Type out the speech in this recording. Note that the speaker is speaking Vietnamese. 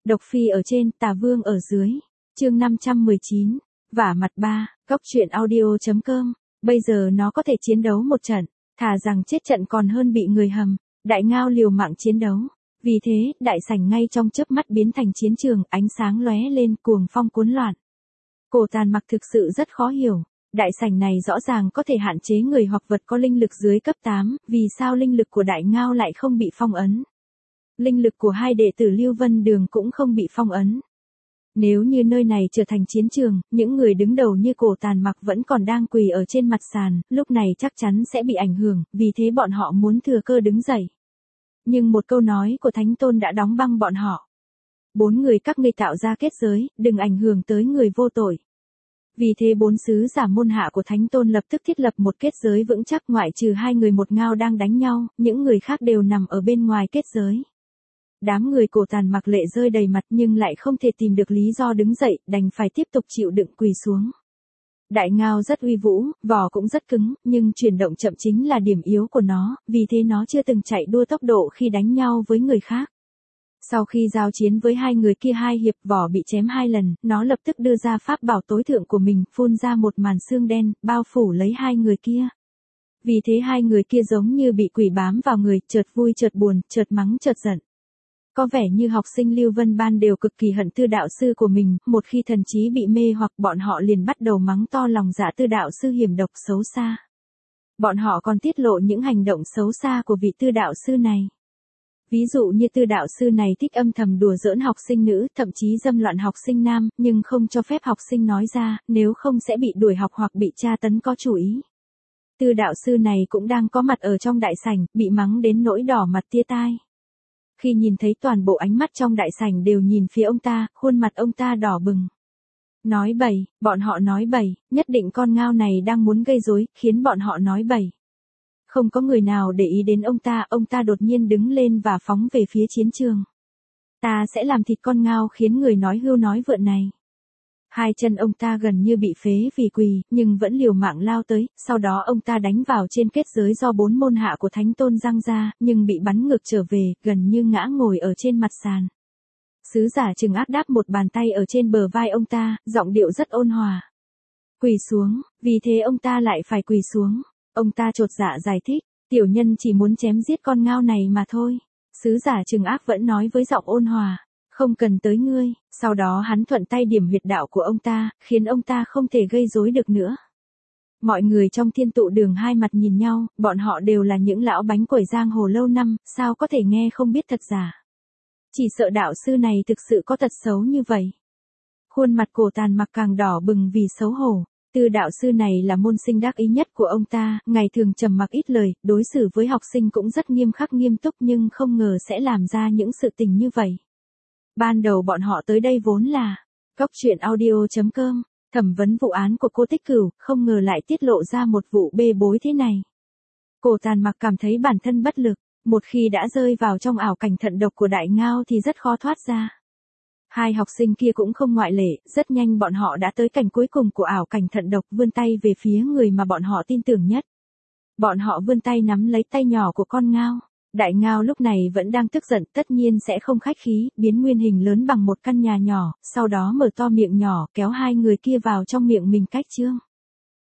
Độc Phi ở trên, Tà Vương ở dưới. Chương 519. Vả mặt 3, Góc truyện audio.com. Bây giờ nó có thể chiến đấu một trận, thà rằng chết trận còn hơn bị người hầm. Đại Ngao liều mạng chiến đấu. Vì thế, đại sảnh ngay trong chớp mắt biến thành chiến trường, ánh sáng lóe lên, cuồng phong cuốn loạn. Cổ Tàn Mặc thực sự rất khó hiểu. Đại sảnh này rõ ràng có thể hạn chế người hoặc vật có linh lực dưới cấp 8, vì sao linh lực của Đại Ngao lại không bị phong ấn? Linh lực của hai đệ tử Lưu Vân Đường cũng không bị phong ấn. Nếu như nơi này trở thành chiến trường, những người đứng đầu như Cổ Tàn Mặc vẫn còn đang quỳ ở trên mặt sàn, lúc này chắc chắn sẽ bị ảnh hưởng, vì thế bọn họ muốn thừa cơ đứng dậy. Nhưng một câu nói của Thánh Tôn đã đóng băng bọn họ. 4 người các ngươi tạo ra kết giới, đừng ảnh hưởng tới người vô tội. Vì thế 4 sứ giả môn hạ của Thánh Tôn lập tức thiết lập một kết giới vững chắc, ngoại trừ 2 người một ngao đang đánh nhau, những người khác đều nằm ở bên ngoài kết giới. Đám người Cổ Tàn Mặc lệ rơi đầy mặt nhưng lại không thể tìm được lý do đứng dậy, đành phải tiếp tục chịu đựng quỳ xuống. Đại Ngao rất uy vũ, vỏ cũng rất cứng, nhưng chuyển động chậm chính là điểm yếu của nó, vì thế nó chưa từng chạy đua tốc độ khi đánh nhau với người khác. Sau khi giao chiến với 2 người kia 2 hiệp, vỏ bị chém 2 lần, nó lập tức đưa ra pháp bảo tối thượng của mình, phun ra một màn xương đen, bao phủ lấy 2 người kia. Vì thế 2 người kia giống như bị quỷ bám vào người, chợt vui chợt buồn, chợt mắng chợt giận. Có vẻ như học sinh Lưu Vân Ban đều cực kỳ hận Tư đạo sư của mình, một khi thần trí bị mê hoặc bọn họ liền bắt đầu mắng to lòng dạ Tư đạo sư hiểm độc xấu xa. Bọn họ còn tiết lộ những hành động xấu xa của vị Tư đạo sư này. Ví dụ như Tư đạo sư này thích âm thầm đùa giỡn học sinh nữ, thậm chí dâm loạn học sinh nam, nhưng không cho phép học sinh nói ra, nếu không sẽ bị đuổi học hoặc bị tra tấn có chủ ý. Tư đạo sư này cũng đang có mặt ở trong đại sảnh, bị mắng đến nỗi đỏ mặt tia tai. Khi nhìn thấy toàn bộ ánh mắt trong đại sảnh đều nhìn phía ông ta, khuôn mặt ông ta đỏ bừng. Nói bậy, bọn họ nói bậy, nhất định con Ngao này đang muốn gây rối, khiến bọn họ nói bậy. Không có người nào để ý đến ông ta đột nhiên đứng lên và phóng về phía chiến trường. Ta sẽ làm thịt con Ngao khiến người nói hưu nói vượn này. 2 chân ông ta gần như bị phế vì quỳ, nhưng vẫn liều mạng lao tới, sau đó ông ta đánh vào trên kết giới do 4 môn hạ của Thánh Tôn giăng ra, nhưng bị bắn ngược trở về, gần như ngã ngồi ở trên mặt sàn. Sứ giả Trừng Ác đáp một bàn tay ở trên bờ vai ông ta, giọng điệu rất ôn hòa. Quỳ xuống, vì thế ông ta lại phải quỳ xuống. Ông ta chột dạ giải thích, tiểu nhân chỉ muốn chém giết con Ngao này mà thôi. Sứ giả Trừng Ác vẫn nói với giọng ôn hòa. Không cần tới ngươi, sau đó hắn thuận tay điểm huyệt đạo của ông ta, khiến ông ta không thể gây rối được nữa. Mọi người trong Thiên Tụ Đường hai mặt nhìn nhau, bọn họ đều là những lão bánh quẩy giang hồ lâu năm, sao có thể nghe không biết thật giả. Chỉ sợ đạo sư này thực sự có tật xấu như vậy. Khuôn mặt Cổ Tàn Mặc càng đỏ bừng vì xấu hổ. Tư đạo sư này là môn sinh đắc ý nhất của ông ta, ngày thường trầm mặc ít lời, đối xử với học sinh cũng rất nghiêm khắc nghiêm túc nhưng không ngờ sẽ làm ra những sự tình như vậy. Ban đầu bọn họ tới đây vốn là Góc truyện audio.com, thẩm vấn vụ án của cô Tích Cửu, không ngờ lại tiết lộ ra một vụ bê bối thế này. Cổ Tàn Mặc cảm thấy bản thân bất lực, một khi đã rơi vào trong ảo cảnh thận độc của Đại Ngao thì rất khó thoát ra. 2 học sinh kia cũng không ngoại lệ, rất nhanh bọn họ đã tới cảnh cuối cùng của ảo cảnh thận độc, vươn tay về phía người mà bọn họ tin tưởng nhất. Bọn họ vươn tay nắm lấy tay nhỏ của con Ngao. Đại Ngao lúc này vẫn đang tức giận, tất nhiên sẽ không khách khí, biến nguyên hình lớn bằng một căn nhà nhỏ, sau đó mở to miệng nhỏ, kéo 2 người kia vào trong miệng mình cách trương.